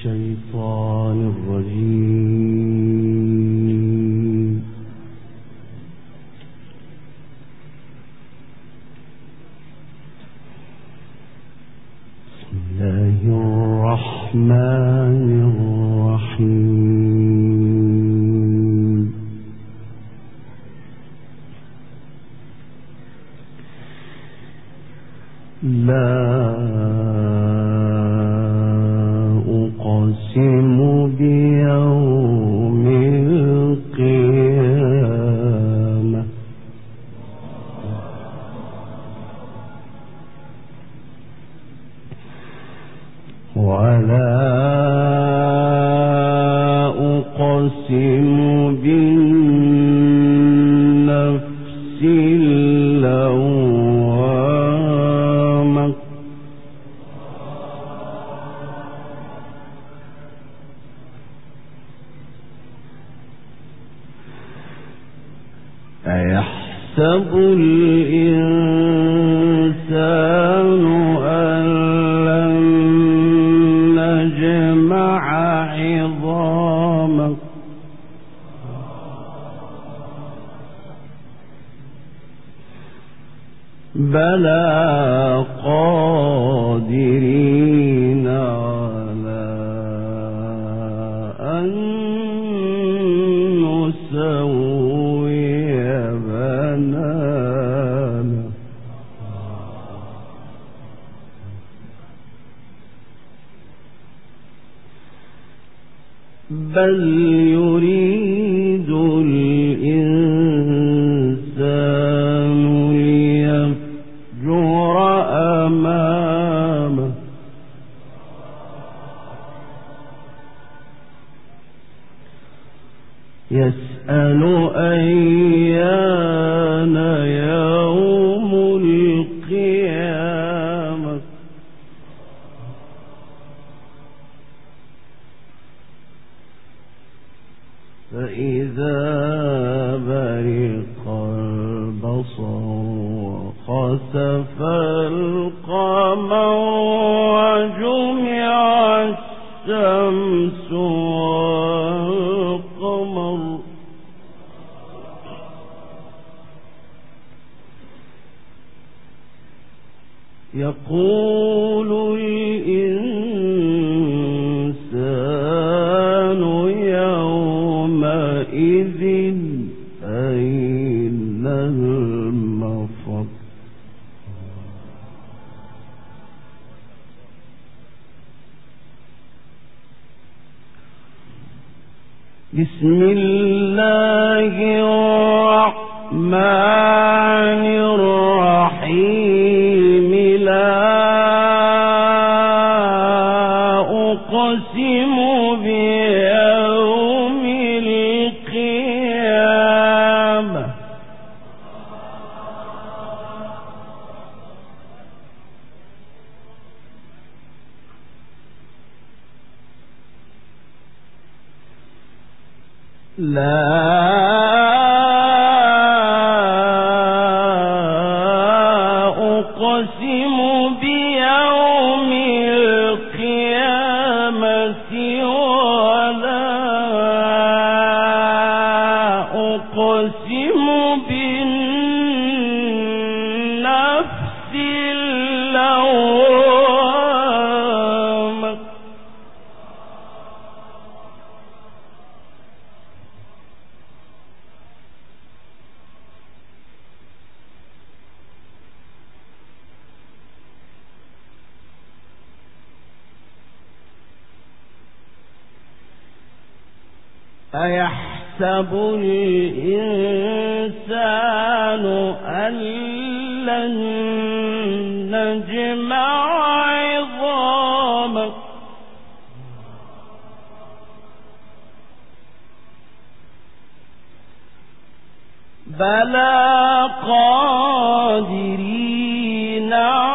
الشيطان الرجيم. بسم الله الرحمن الرحيم. لا أقسم بيوم القيامة ولا أقسم بالنفس اللوامة أيحسب الإنسان أن لن نجمع عظامه بلى قادرين على أن نسوي بنانه بل يريد الإنسان ليفجر أمامه يسأل أيان يوم القيامة فإذا برق البصر وخسف القمر وجمع الشمس والقمر يقول الإنسان يومئذ أين المفر بسم الله الرحمن الرحيم لا أقسم بيوم القيامة لا أقسم بيوم القيامة ولا أقسم بالنفس اللوامة أيحسب الإنسان أن لن نجمع عظامه بلى قادرين